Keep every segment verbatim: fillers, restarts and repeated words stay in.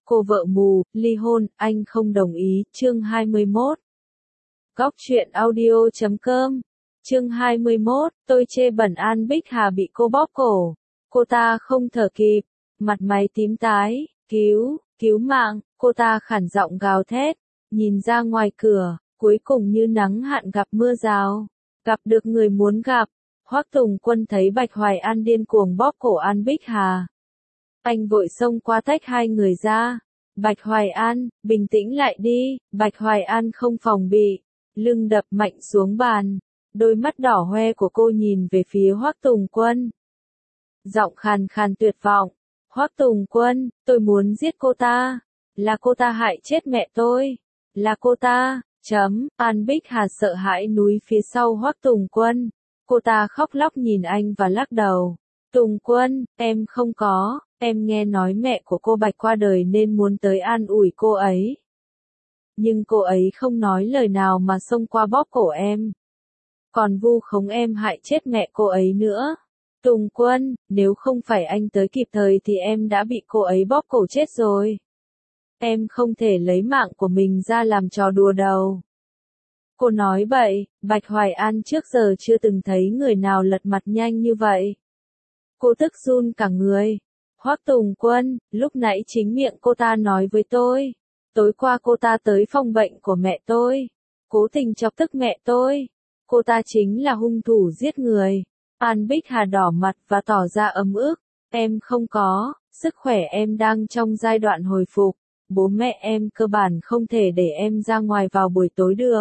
Cô vợ mù, ly hôn, anh không đồng ý, chương hai mươi mốt. Góc truyện audio chấm com. Chương hai mươi mốt, tôi chê bẩn An Bích Hà bị cô bóp cổ. Cô ta không thở kịp, mặt mày tím tái, cứu, cứu mạng, cô ta khản giọng gào thét, nhìn ra ngoài cửa, cuối cùng như nắng hạn gặp mưa rào, gặp được người muốn gặp. Hoắc Tùng Quân thấy Bạch Hoài An điên cuồng bóp cổ An Bích Hà. Anh vội xông qua tách hai người ra. Bạch Hoài An, bình tĩnh lại đi. Bạch Hoài An không phòng bị, lưng đập mạnh xuống bàn. Đôi mắt đỏ hoe của cô nhìn về phía Hoắc Tùng Quân. Giọng khàn khàn tuyệt vọng. Hoắc Tùng Quân, tôi muốn giết cô ta. Là cô ta hại chết mẹ tôi. Là cô ta, chấm. An Bích Hà sợ hãi núi phía sau Hoắc Tùng Quân. Cô ta khóc lóc nhìn anh và lắc đầu. Tùng Quân, em không có, em nghe nói mẹ của cô Bạch qua đời nên muốn tới an ủi cô ấy. Nhưng cô ấy không nói lời nào mà xông qua bóp cổ em. Còn vu khống em hại chết mẹ cô ấy nữa. Tùng Quân, nếu không phải anh tới kịp thời thì em đã bị cô ấy bóp cổ chết rồi. Em không thể lấy mạng của mình ra làm trò đùa đầu. Cô nói bậy, Bạch Hoài An trước giờ chưa từng thấy người nào lật mặt nhanh như vậy. Cô tức run cả người. Hoắc Tùng Quân, lúc nãy chính miệng cô ta nói với tôi. Tối qua cô ta tới phòng bệnh của mẹ tôi. Cố tình chọc tức mẹ tôi. Cô ta chính là hung thủ giết người. An Bích Hà đỏ mặt và tỏ ra ấm ức. Em không có, sức khỏe em đang trong giai đoạn hồi phục. Bố mẹ em cơ bản không thể để em ra ngoài vào buổi tối được.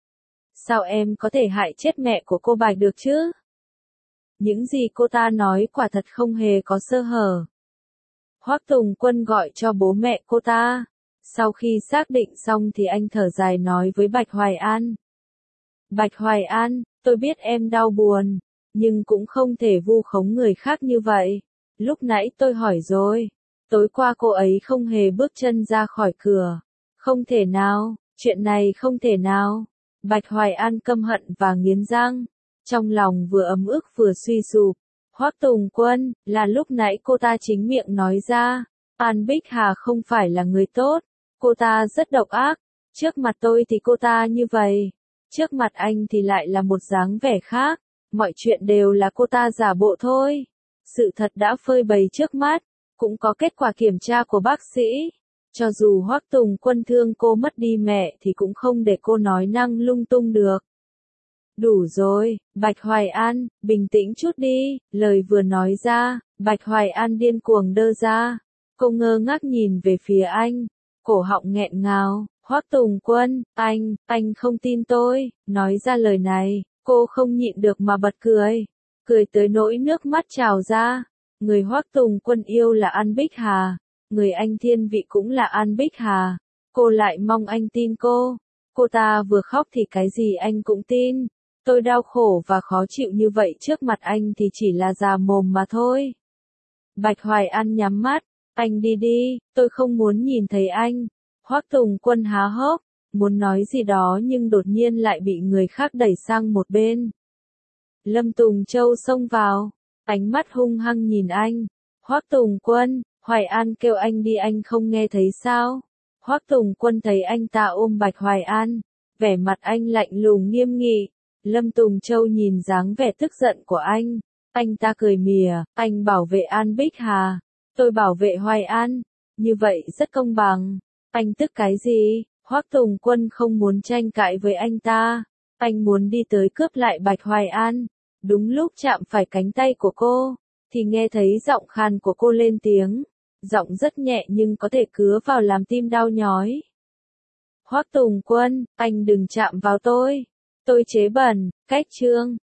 Sao em có thể hại chết mẹ của cô Bạch được chứ? Những gì cô ta nói quả thật không hề có sơ hở. Hoắc Tùng Quân gọi cho bố mẹ cô ta. Sau khi xác định xong thì anh thở dài nói với Bạch Hoài An. Bạch Hoài An, tôi biết em đau buồn, nhưng cũng không thể vu khống người khác như vậy. Lúc nãy tôi hỏi rồi, tối qua cô ấy không hề bước chân ra khỏi cửa. Không thể nào, chuyện này không thể nào. Bạch Hoài An căm hận và nghiến răng, trong lòng vừa ấm ức vừa suy sụp. Hoắc Tùng Quân, là lúc nãy cô ta chính miệng nói ra, An Bích Hà không phải là người tốt, cô ta rất độc ác, trước mặt tôi thì cô ta như vậy, trước mặt anh thì lại là một dáng vẻ khác, mọi chuyện đều là cô ta giả bộ thôi. Sự thật đã phơi bày trước mắt, cũng có kết quả kiểm tra của bác sĩ. Cho dù Hoắc Tùng Quân thương cô mất đi mẹ thì cũng không để cô nói năng lung tung được. Đủ rồi, Bạch Hoài An, bình tĩnh chút đi, lời vừa nói ra, Bạch Hoài An điên cuồng đơ ra. Cô ngơ ngác nhìn về phía anh, cổ họng nghẹn ngào. Hoắc Tùng Quân, anh, anh không tin tôi, nói ra lời này, cô không nhịn được mà bật cười. Cười tới nỗi nước mắt trào ra. Người Hoắc Tùng Quân yêu là An Bích Hà. Người anh thiên vị cũng là An Bích Hà. Cô lại mong anh tin cô. Cô ta vừa khóc thì cái gì anh cũng tin. Tôi đau khổ và khó chịu như vậy trước mặt anh thì chỉ là già mồm mà thôi. Bạch Hoài An nhắm mắt. Anh đi đi, tôi không muốn nhìn thấy anh. Hoắc Tùng Quân há hốc, muốn nói gì đó nhưng đột nhiên lại bị người khác đẩy sang một bên. Lâm Tùng Châu xông vào, ánh mắt hung hăng nhìn anh. Hoắc Tùng Quân, Hoài An kêu anh đi anh không nghe thấy sao? Hoắc Tùng Quân thấy anh ta ôm Bạch Hoài An, vẻ mặt anh lạnh lùng nghiêm nghị. Lâm Tùng Châu nhìn dáng vẻ tức giận của anh, anh ta cười mỉa, anh bảo vệ An Bích Hà, tôi bảo vệ Hoài An, như vậy rất công bằng. Anh tức cái gì? Hoắc Tùng Quân không muốn tranh cãi với anh ta, anh muốn đi tới cướp lại Bạch Hoài An. Đúng lúc chạm phải cánh tay của cô, thì nghe thấy giọng khàn của cô lên tiếng, giọng rất nhẹ nhưng có thể cứa vào làm tim đau nhói. Hoắc Tùng Quân, anh đừng chạm vào tôi, tôi chế bẩn, cách chương.